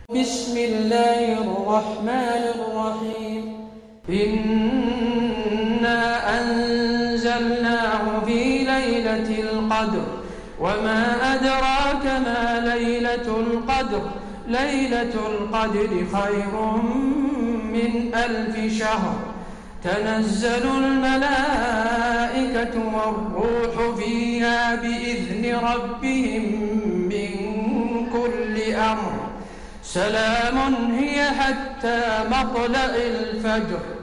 بسم الله الرحمن الرحيم إنا أنزلناه في ليلة القدر وما أدراك ما ليلة القدر ليلة القدر خير من 1000 شهر تنزل الملائكة والروح فيها بإذن ربهم من كل أمر سلام هي حتى مطلع الفجر